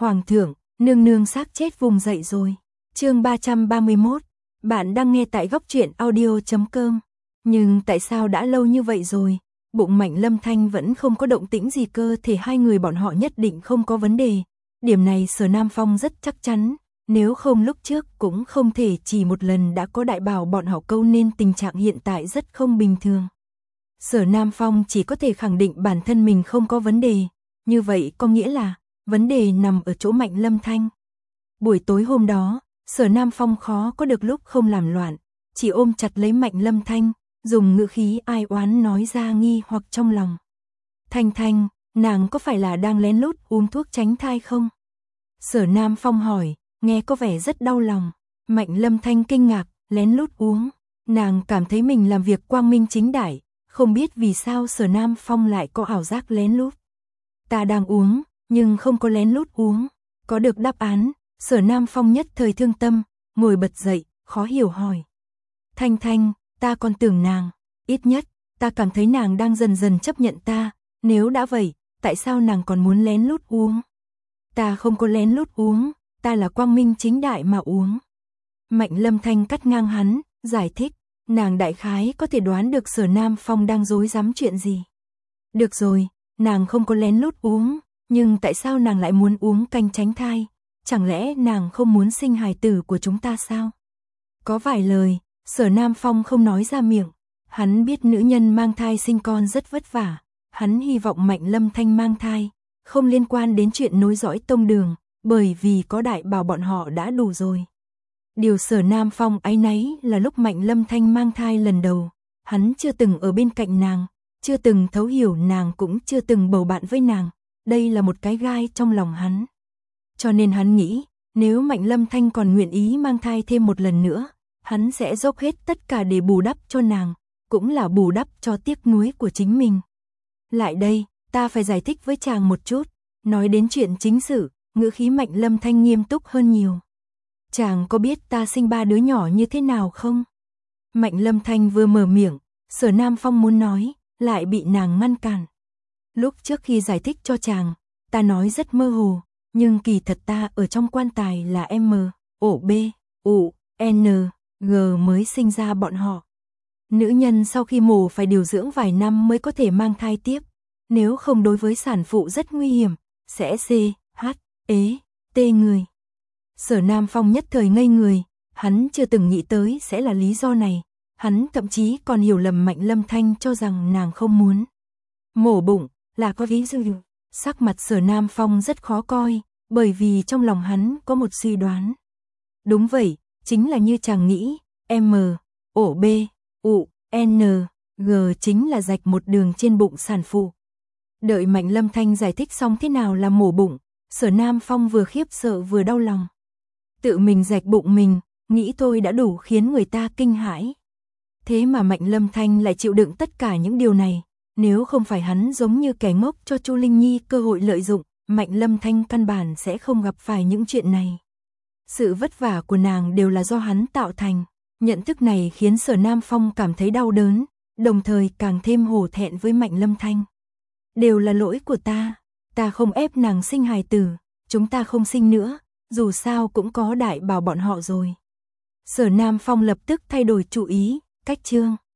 Hoàng thượng, nương nương xác chết vùng dậy rồi. Chương 331. Bạn đang nghe tại góc truyện audio.com. Nhưng tại sao đã lâu như vậy rồi, bụng Mạnh Lâm Thanh vẫn không có động tĩnh gì, cơ thể hai người bọn họ nhất định không có vấn đề. Điểm này Sở Nam Phong rất chắc chắn, nếu không lúc trước cũng không thể chỉ một lần đã có đại bảo bọn họ câu nên tình trạng hiện tại rất không bình thường. Sở Nam Phong chỉ có thể khẳng định bản thân mình không có vấn đề, như vậy có nghĩa là vấn đề nằm ở chỗ Mạnh Lâm Thanh. Buổi tối hôm đó, Sở Nam Phong khó có được lúc không làm loạn, chỉ ôm chặt lấy Mạnh Lâm Thanh, dùng ngữ khí ai oán nói ra nghi hoặc trong lòng. Thanh Thanh, nàng có phải là đang lén lút uống thuốc tránh thai không? Sở Nam Phong hỏi, nghe có vẻ rất đau lòng. Mạnh Lâm Thanh kinh ngạc, lén lút uống. Nàng cảm thấy mình làm việc quang minh chính đại, không biết vì sao Sở Nam Phong lại có ảo giác lén lút. Ta đang uống, nhưng không có lén lút uống. Có được đáp án, Sở Nam Phong nhất thời thương tâm, ngồi bật dậy, khó hiểu hỏi. Thanh Thanh, ta còn tưởng nàng, ít nhất, ta cảm thấy nàng đang dần dần chấp nhận ta, nếu đã vậy, tại sao nàng còn muốn lén lút uống? Ta không có lén lút uống, ta là quang minh chính đại mà uống. Mạnh Lâm Thanh cắt ngang hắn, giải thích, nàng đại khái có thể đoán được Sở Nam Phong đang rối rắm chuyện gì. Được rồi, nàng không có lén lút uống, nhưng tại sao nàng lại muốn uống canh tránh thai? Chẳng lẽ nàng không muốn sinh hài tử của chúng ta sao? Có vài lời, Sở Nam Phong không nói ra miệng, hắn biết nữ nhân mang thai sinh con rất vất vả, hắn hy vọng Mạnh Lâm Thanh mang thai, không liên quan đến chuyện nối dõi tông đường, bởi vì có đại bảo bọn họ đã đủ rồi. Điều Sở Nam Phong áy náy là lúc Mạnh Lâm Thanh mang thai lần đầu, hắn chưa từng ở bên cạnh nàng, chưa từng thấu hiểu nàng, cũng chưa từng bầu bạn với nàng, đây là một cái gai trong lòng hắn. Cho nên hắn nghĩ, nếu Mạnh Lâm Thanh còn nguyện ý mang thai thêm một lần nữa, hắn sẽ dốc hết tất cả để bù đắp cho nàng, cũng là bù đắp cho tiếc nuối của chính mình. Lại đây, ta phải giải thích với chàng một chút, nói đến chuyện chính sự, ngữ khí Mạnh Lâm Thanh nghiêm túc hơn nhiều. Chàng có biết ta sinh 3 đứa nhỏ như thế nào không? Mạnh Lâm Thanh vừa mở miệng, Sở Nam Phong muốn nói, lại bị nàng ngăn cản. Lúc trước khi giải thích cho chàng, ta nói rất mơ hồ, nhưng kỳ thật ta ở trong quan tài là M, ổ B, U, N, G mới sinh ra bọn họ. Nữ nhân sau khi mổ phải điều dưỡng vài năm mới có thể mang thai tiếp, nếu không đối với sản phụ rất nguy hiểm, sẽ C, H, ế, T người. Sở Nam Phong nhất thời ngây người, hắn chưa từng nghĩ tới sẽ là lý do này, hắn thậm chí còn hiểu lầm Mạnh Lâm Thanh cho rằng nàng không muốn mổ bụng, là có ví dụ. Sắc mặt Sở Nam Phong rất khó coi, bởi vì trong lòng hắn có một suy đoán. Đúng vậy, chính là như chàng nghĩ, M, ổ B, U, N, G chính là rạch một đường trên bụng sản phụ. Đợi Mạnh Lâm Thanh giải thích xong thế nào là mổ bụng, Sở Nam Phong vừa khiếp sợ vừa đau lòng. Tự mình rạch bụng mình, nghĩ thôi đã đủ khiến người ta kinh hãi. Thế mà Mạnh Lâm Thanh lại chịu đựng tất cả những điều này, nếu không phải hắn giống như kẻ ngốc cho Chu Linh Nhi cơ hội lợi dụng, Mạnh Lâm Thanh căn bản sẽ không gặp phải những chuyện này. Sự vất vả của nàng đều là do hắn tạo thành, nhận thức này khiến Sở Nam Phong cảm thấy đau đớn, đồng thời càng thêm hổ thẹn với Mạnh Lâm Thanh. Đều là lỗi của ta không ép nàng sinh hài tử, chúng ta không sinh nữa, dù sao cũng có đại bảo bọn họ rồi. Sở Nam Phong lập tức thay đổi chủ ý, cách chương.